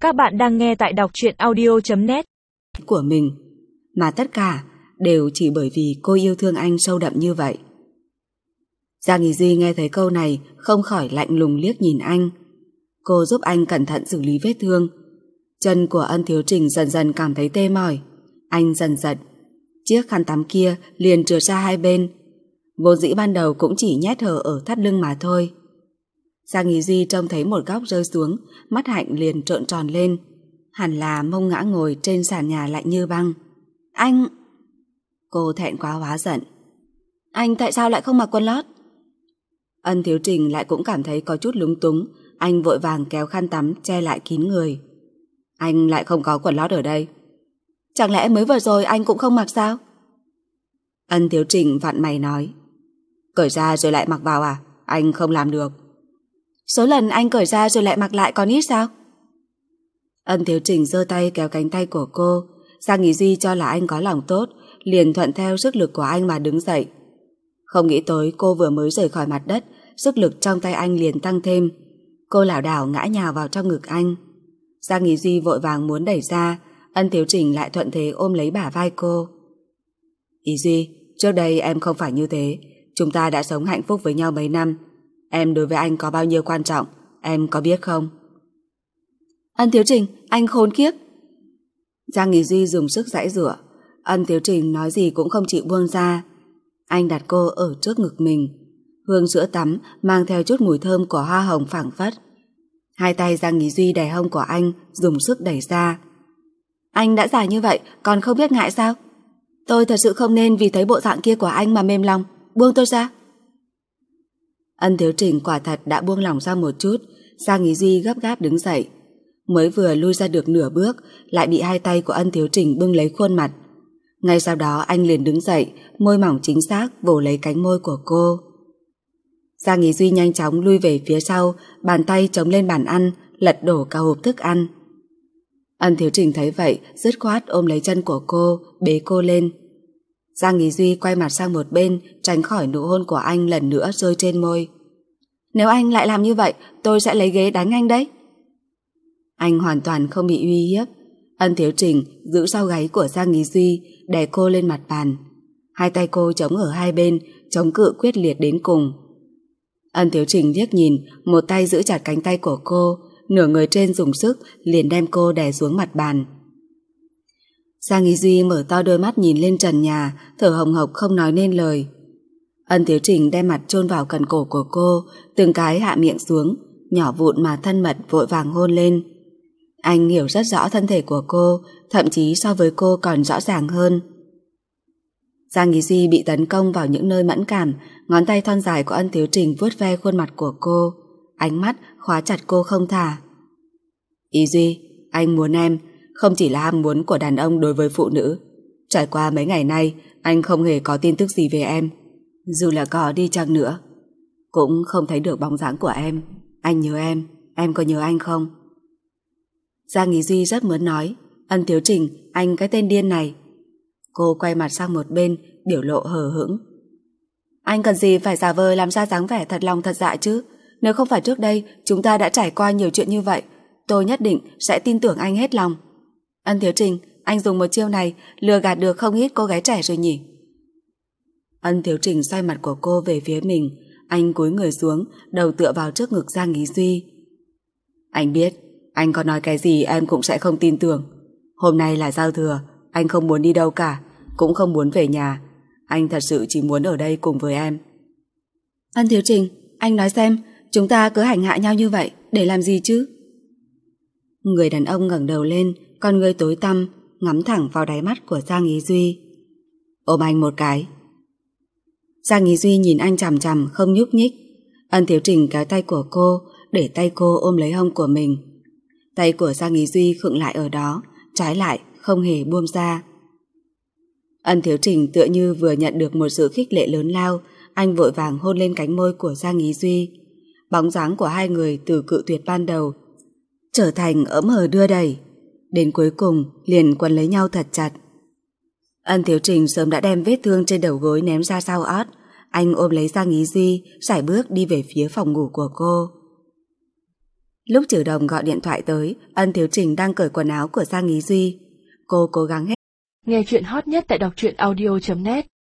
Các bạn đang nghe tại đọc truyện audio.net của mình, mà tất cả đều chỉ bởi vì cô yêu thương anh sâu đậm như vậy. Giang Ý Duy nghe thấy câu này không khỏi lạnh lùng liếc nhìn anh. Cô giúp anh cẩn thận xử lý vết thương. Chân của Ân Thiếu Trình dần dần cảm thấy tê mỏi. Anh dần giật. Chiếc khăn tắm kia liền trượt ra hai bên. Vốn dĩ ban đầu cũng chỉ nhét hở ở thắt lưng mà thôi. Giang Ý Duy trông thấy một góc rơi xuống, mắt hạnh liền trợn tròn lên. Hẳn là mông ngã ngồi trên sàn nhà lạnh như băng. Anh... Cô thẹn quá hóa giận. Anh tại sao lại không mặc quần lót? Ân Thiếu Trình lại cũng cảm thấy có chút lúng túng. Anh vội vàng kéo khăn tắm che lại kín người. Anh lại không có quần lót ở đây. Chẳng lẽ mới vừa rồi anh cũng không mặc sao? Ân Thiếu Trình vặn mày nói. Cởi ra rồi lại mặc vào à? Anh không làm được. Số lần anh cởi ra rồi lại mặc lại còn ít sao? Ân Thiếu Trình giơ tay kéo cánh tay của cô. Giang Ý Duy cho là anh có lòng tốt, liền thuận theo sức lực của anh mà đứng dậy. Không nghĩ tới cô vừa mới rời khỏi mặt đất, sức lực trong tay anh liền tăng thêm. Cô lảo đảo ngã nhào vào trong ngực anh. Giang Ý Duy vội vàng muốn đẩy ra, Ân Thiếu Trình lại thuận thế ôm lấy bả vai cô. Ý Duy, trước đây em không phải như thế. Chúng ta đã sống hạnh phúc với nhau mấy năm. Em đối với anh có bao nhiêu quan trọng, em có biết không? Ân Thiếu Trình, anh khốn kiếp. Giang Ý Duy dùng sức giãy giụa. Ân Thiếu Trình nói gì cũng không chịu buông ra. Anh đặt cô ở trước ngực mình. Hương sữa tắm mang theo chút mùi thơm của hoa hồng phảng phất. Hai tay Giang Ý Duy đè hông của anh, dùng sức đẩy ra. Anh đã già như vậy, còn không biết ngại sao? Tôi thật sự không nên vì thấy bộ dạng kia của anh mà mềm lòng. Buông tôi ra. Ân Thiếu Trình quả thật đã buông lòng ra một chút. Giang Ý Duy gấp gáp đứng dậy. Mới vừa lui ra được nửa bước, lại bị hai tay của Ân Thiếu Trình bưng lấy khuôn mặt. Ngay sau đó anh liền đứng dậy, môi mỏng chính xác vồ lấy cánh môi của cô. Giang Ý Duy nhanh chóng lui về phía sau, bàn tay chống lên bàn ăn, lật đổ cả hộp thức ăn. Ân Thiếu Trình thấy vậy, dứt khoát ôm lấy chân của cô, bế cô lên. Giang Ý Duy quay mặt sang một bên, tránh khỏi nụ hôn của anh lần nữa rơi trên môi. Nếu anh lại làm như vậy, tôi sẽ lấy ghế đánh anh đấy. Anh hoàn toàn không bị uy hiếp. Ân Thiếu Trình giữ sau gáy của Giang Ý Duy, đè cô lên mặt bàn. Hai tay cô chống ở hai bên, chống cự quyết liệt đến cùng. Ân Thiếu Trình liếc nhìn, một tay giữ chặt cánh tay của cô, nửa người trên dùng sức liền đem cô đè xuống mặt bàn. Giang Ý Duy mở to đôi mắt nhìn lên trần nhà, thở hồng hộc không nói nên lời. Ân Thiếu Trình đem mặt chôn vào cần cổ của cô, từng cái hạ miệng xuống, nhỏ vụn mà thân mật vội vàng hôn lên. Anh hiểu rất rõ thân thể của cô, thậm chí so với cô còn rõ ràng hơn. Giang Ý Duy bị tấn công vào những nơi mẫn cảm, ngón tay thon dài của Ân Thiếu Trình vuốt ve khuôn mặt của cô, ánh mắt khóa chặt cô không thả. Ý Duy, anh muốn em, không chỉ là ham muốn của đàn ông đối với phụ nữ. Trải qua mấy ngày nay, anh không hề có tin tức gì về em. Dù là có đi chăng nữa, cũng không thấy được bóng dáng của em. Anh nhớ em có nhớ anh không? Giang Ý Duy rất muốn nói, Ân Thiếu Trình, anh cái tên điên này. Cô quay mặt sang một bên, biểu lộ hờ hững. Anh cần gì phải giả vờ làm ra dáng vẻ thật lòng thật dạ chứ? Nếu không phải trước đây chúng ta đã trải qua nhiều chuyện như vậy, tôi nhất định sẽ tin tưởng anh hết lòng. Ân Thiếu Trình, anh dùng một chiêu này lừa gạt được không ít cô gái trẻ rồi nhỉ? Ân Thiếu Trình xoay mặt của cô về phía mình. Anh cúi người xuống, đầu tựa vào trước ngực Giang Ý Duy. Anh biết, anh có nói cái gì em cũng sẽ không tin tưởng. Hôm nay là giao thừa, anh không muốn đi đâu cả, cũng không muốn về nhà. Anh thật sự chỉ muốn ở đây cùng với em. Ân Thiếu Trình, anh nói xem, chúng ta cứ hành hạ nhau như vậy để làm gì chứ? Người đàn ông ngẩng đầu lên, con ngươi tối tăm, ngắm thẳng vào đáy mắt của Giang Ý Duy. Ôm anh một cái. Giang Ý Duy nhìn anh chằm chằm không nhúc nhích. Ân Thiếu Trình kéo tay của cô, để tay cô ôm lấy hông của mình. Tay của Giang Ý Duy khựng lại ở đó, trái lại không hề buông ra. Ân Thiếu Trình tựa như vừa nhận được một sự khích lệ lớn lao, anh vội vàng hôn lên cánh môi của Giang Ý Duy. Bóng dáng của hai người từ cự tuyệt ban đầu trở thành ấm hờ đưa đẩy, đến cuối cùng liền quấn lấy nhau thật chặt. Ân Thiếu Trình sớm đã đem vết thương trên đầu gối ném ra sau ót. Anh ôm lấy Giang Ý Duy, sải bước đi về phía phòng ngủ của cô. Lúc Trừ Đồng gọi điện thoại tới, Ân Thiếu Trình đang cởi quần áo của Giang Ý Duy. Cô cố gắng hết. Nghe chuyện hot nhất tại đọc truyện audio.net